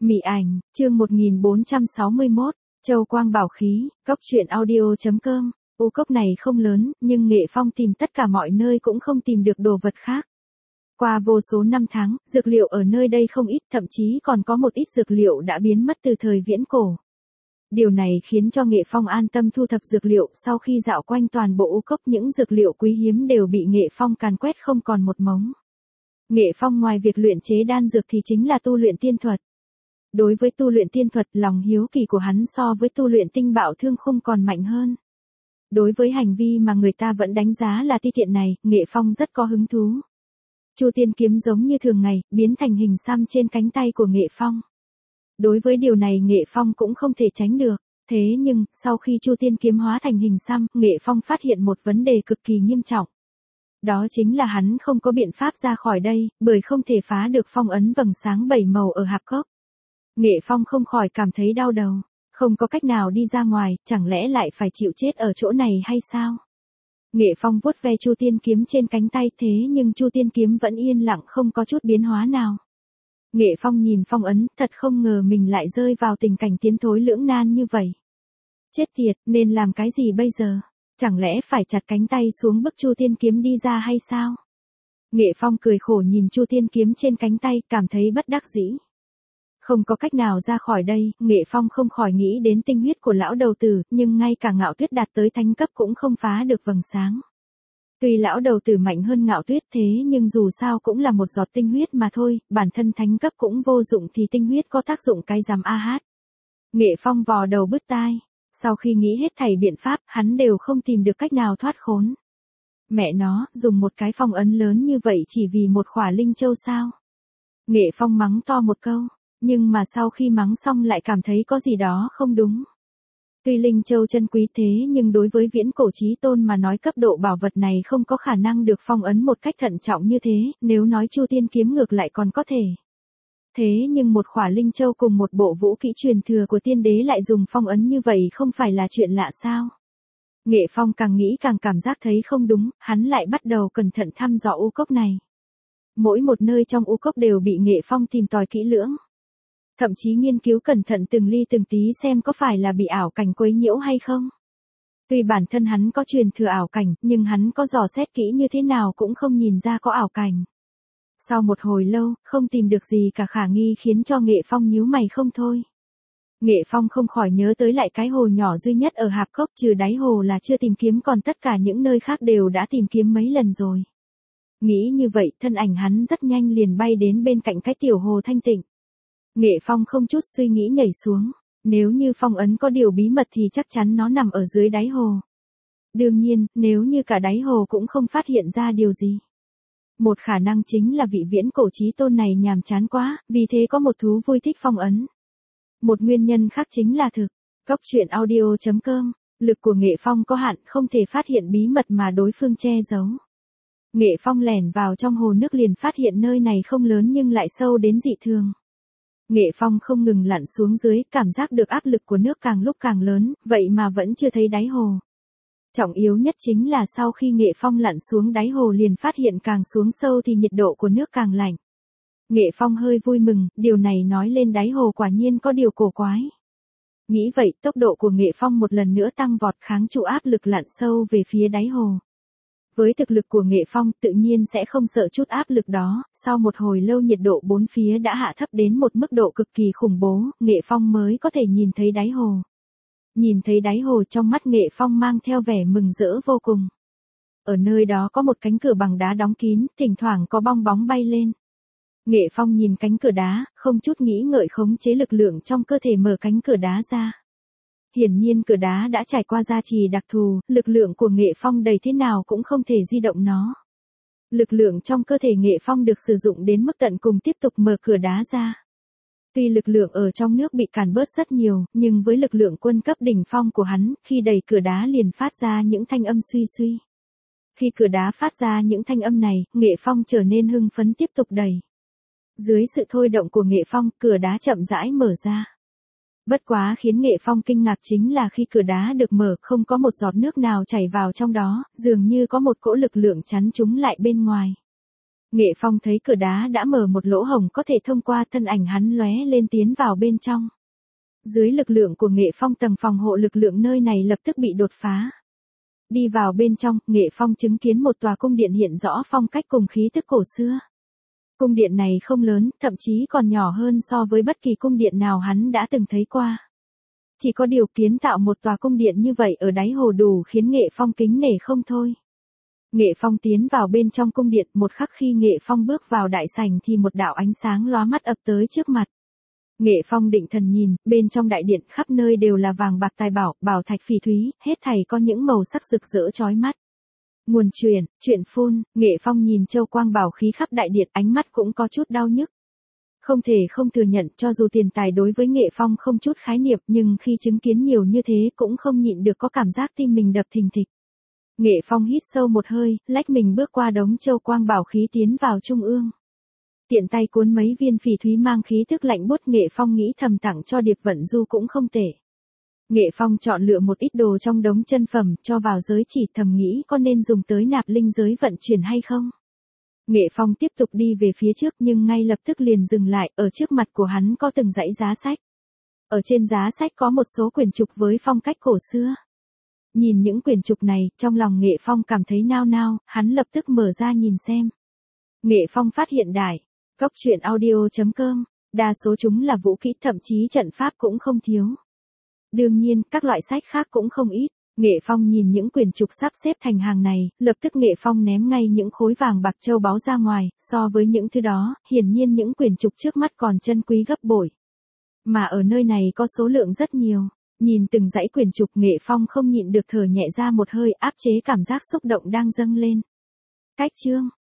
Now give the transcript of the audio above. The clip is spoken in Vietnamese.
Mị ảnh, chương 1461, Châu Quang Bảo Khí, Cốc truyện audio.com. U cốc này không lớn, nhưng Nghệ Phong tìm tất cả mọi nơi cũng không tìm được đồ vật khác. Qua vô số năm tháng, dược liệu ở nơi đây không ít, thậm chí còn có một ít dược liệu đã biến mất từ thời viễn cổ. Điều này khiến cho Nghệ Phong an tâm thu thập dược liệu, sau khi dạo quanh toàn bộ U cốc những dược liệu quý hiếm đều bị Nghệ Phong càn quét không còn một mống. Nghệ Phong ngoài việc luyện chế đan dược thì chính là tu luyện tiên thuật. Đối với tu luyện tiên thuật, lòng hiếu kỳ của hắn so với tu luyện tinh bạo thương khung còn mạnh hơn. Đối với hành vi mà người ta vẫn đánh giá là ti tiện này, Nghệ Phong rất có hứng thú. Chu Tiên kiếm giống như thường ngày, biến thành hình xăm trên cánh tay của Nghệ Phong. Đối với điều này Nghệ Phong cũng không thể tránh được. Thế nhưng, sau khi Chu Tiên kiếm hóa thành hình xăm, Nghệ Phong phát hiện một vấn đề cực kỳ nghiêm trọng. Đó chính là hắn không có biện pháp ra khỏi đây, bởi không thể phá được phong ấn vầng sáng 7 màu ở hạp cốc. Nghệ Phong không khỏi cảm thấy đau đầu, không có cách nào đi ra ngoài, chẳng lẽ lại phải chịu chết ở chỗ này hay sao? Nghệ Phong vuốt ve Chu Tiên kiếm trên cánh tay, thế nhưng Chu Tiên kiếm vẫn yên lặng không có chút biến hóa nào. Nghệ Phong nhìn phong ấn, thật không ngờ mình lại rơi vào tình cảnh tiến thối lưỡng nan như vậy. Chết tiệt, nên làm cái gì bây giờ? Chẳng lẽ phải chặt cánh tay xuống bức Chu Tiên kiếm đi ra hay sao? Nghệ Phong cười khổ nhìn Chu Tiên kiếm trên cánh tay, cảm thấy bất đắc dĩ. Không có cách nào ra khỏi đây, Nghệ Phong không khỏi nghĩ đến tinh huyết của lão đầu tử, nhưng ngay cả Ngạo Tuyết đạt tới thánh cấp cũng không phá được vầng sáng. Tuy lão đầu tử mạnh hơn Ngạo Tuyết thế nhưng dù sao cũng là một giọt tinh huyết mà thôi, bản thân thánh cấp cũng vô dụng thì tinh huyết có tác dụng cái rắm a hát. Nghệ Phong vò đầu bứt tai, sau khi nghĩ hết thảy biện pháp, hắn đều không tìm được cách nào thoát khốn. Mẹ nó, dùng một cái phong ấn lớn như vậy chỉ vì một khỏa linh châu sao? Nghệ Phong mắng to một câu. Nhưng mà sau khi mắng xong lại cảm thấy có gì đó không đúng. Tuy linh châu chân quý thế nhưng đối với viễn cổ chí tôn mà nói cấp độ bảo vật này không có khả năng được phong ấn một cách thận trọng như thế, nếu nói Chu Tiên kiếm ngược lại còn có thể. Thế nhưng một khỏa linh châu cùng một bộ vũ kỹ truyền thừa của tiên đế lại dùng phong ấn như vậy không phải là chuyện lạ sao? Nghệ Phong càng nghĩ càng cảm giác thấy không đúng, hắn lại bắt đầu cẩn thận thăm dò u cốc này. Mỗi một nơi trong u cốc đều bị Nghệ Phong tìm tòi kỹ lưỡng. Thậm chí nghiên cứu cẩn thận từng ly từng tí xem có phải là bị ảo cảnh quấy nhiễu hay không. Tuy bản thân hắn có truyền thừa ảo cảnh, nhưng hắn có dò xét kỹ như thế nào cũng không nhìn ra có ảo cảnh. Sau một hồi lâu, không tìm được gì cả khả nghi khiến cho Nghệ Phong nhíu mày không thôi. Nghệ Phong không khỏi nhớ tới lại cái hồ nhỏ duy nhất ở hạp cốc, trừ đáy hồ là chưa tìm kiếm, còn tất cả những nơi khác đều đã tìm kiếm mấy lần rồi. Nghĩ như vậy, thân ảnh hắn rất nhanh liền bay đến bên cạnh cái tiểu hồ thanh tịnh. Nghệ Phong không chút suy nghĩ nhảy xuống, nếu như phong ấn có điều bí mật thì chắc chắn nó nằm ở dưới đáy hồ. Đương nhiên, nếu như cả đáy hồ cũng không phát hiện ra điều gì. Một khả năng chính là vị viễn cổ chí tôn này nhàm chán quá, vì thế có một thú vui thích phong ấn. Một nguyên nhân khác chính là thực. Cốc truyện audio.com, lực của Nghệ Phong có hạn, không thể phát hiện bí mật mà đối phương che giấu. Nghệ Phong lẻn vào trong hồ nước liền phát hiện nơi này không lớn nhưng lại sâu đến dị thường. Nghệ Phong không ngừng lặn xuống dưới, cảm giác được áp lực của nước càng lúc càng lớn, vậy mà vẫn chưa thấy đáy hồ. Trọng yếu nhất chính là sau khi Nghệ Phong lặn xuống đáy hồ liền phát hiện càng xuống sâu thì nhiệt độ của nước càng lạnh. Nghệ Phong hơi vui mừng, điều này nói lên đáy hồ quả nhiên có điều cổ quái. Nghĩ vậy, tốc độ của Nghệ Phong một lần nữa tăng vọt, kháng trụ áp lực lặn sâu về phía đáy hồ. Với thực lực của Nghệ Phong tự nhiên sẽ không sợ chút áp lực đó, sau một hồi lâu nhiệt độ bốn phía đã hạ thấp đến một mức độ cực kỳ khủng bố, Nghệ Phong mới có thể nhìn thấy đáy hồ. Nhìn thấy đáy hồ trong mắt Nghệ Phong mang theo vẻ mừng rỡ vô cùng. Ở nơi đó có một cánh cửa bằng đá đóng kín, thỉnh thoảng có bong bóng bay lên. Nghệ Phong nhìn cánh cửa đá, không chút nghĩ ngợi khống chế lực lượng trong cơ thể mở cánh cửa đá ra. Hiển nhiên cửa đá đã trải qua gia trì đặc thù, lực lượng của Nghệ Phong đầy thế nào cũng không thể di động nó. Lực lượng trong cơ thể Nghệ Phong được sử dụng đến mức tận cùng tiếp tục mở cửa đá ra. Tuy lực lượng ở trong nước bị càn bớt rất nhiều, nhưng với lực lượng quân cấp đỉnh phong của hắn, khi đẩy cửa đá liền phát ra những thanh âm suy suy. Khi cửa đá phát ra những thanh âm này, Nghệ Phong trở nên hưng phấn tiếp tục đẩy. Dưới sự thôi động của Nghệ Phong, cửa đá chậm rãi mở ra. Bất quá khiến Nghệ Phong kinh ngạc chính là khi cửa đá được mở không có một giọt nước nào chảy vào trong đó, dường như có một cỗ lực lượng chắn chúng lại bên ngoài. Nghệ Phong thấy cửa đá đã mở một lỗ hổng có thể thông qua, thân ảnh hắn lóe lên tiến vào bên trong. Dưới lực lượng của Nghệ Phong, tầng phòng hộ lực lượng nơi này lập tức bị đột phá. Đi vào bên trong, Nghệ Phong chứng kiến một tòa cung điện hiện rõ phong cách cùng khí tức cổ xưa. Cung điện này không lớn, thậm chí còn nhỏ hơn so với bất kỳ cung điện nào hắn đã từng thấy qua. Chỉ có điều kiến tạo một tòa cung điện như vậy ở đáy hồ đủ khiến Nghệ Phong kính nể không thôi. Nghệ Phong tiến vào bên trong cung điện, một khắc khi Nghệ Phong bước vào đại sảnh thì một đạo ánh sáng lóa mắt ập tới trước mặt. Nghệ Phong định thần nhìn, bên trong đại điện khắp nơi đều là vàng bạc tài bảo, bảo thạch phỉ thúy, hết thảy có những màu sắc rực rỡ chói mắt. Nguồn chuyện phun, Nghệ Phong nhìn châu quang bảo khí khắp đại điện, ánh mắt cũng có chút đau nhức. Không thể không thừa nhận, cho dù tiền tài đối với Nghệ Phong không chút khái niệm, nhưng khi chứng kiến nhiều như thế cũng không nhịn được có cảm giác tim mình đập thình thịch. Nghệ Phong hít sâu một hơi, lách mình bước qua đống châu quang bảo khí tiến vào trung ương. Tiện tay cuốn mấy viên phỉ thúy mang khí thức lạnh buốt, Nghệ Phong nghĩ thầm tặng cho Điệp Vận Du cũng không tệ. Nghệ Phong chọn lựa một ít đồ trong đống chân phẩm, cho vào giới chỉ, thầm nghĩ có nên dùng tới nạp linh giới vận chuyển hay không. Nghệ Phong tiếp tục đi về phía trước nhưng ngay lập tức liền dừng lại, ở trước mặt của hắn có từng dãy giá sách. Ở trên giá sách có một số quyển trục với phong cách cổ xưa. Nhìn những quyển trục này, trong lòng Nghệ Phong cảm thấy nao nao, hắn lập tức mở ra nhìn xem. Nghệ Phong phát hiện đài, cốc truyện audio.com, đa số chúng là vũ kỹ, thậm chí trận pháp cũng không thiếu. Đương nhiên, các loại sách khác cũng không ít. Nghệ Phong nhìn những quyển trục sắp xếp thành hàng này, lập tức Nghệ Phong ném ngay những khối vàng bạc châu báu ra ngoài, so với những thứ đó, hiển nhiên những quyển trục trước mắt còn chân quý gấp bội. Mà ở nơi này có số lượng rất nhiều, nhìn từng dãy quyển trục, Nghệ Phong không nhịn được thở nhẹ ra một hơi, áp chế cảm giác xúc động đang dâng lên. Cách chương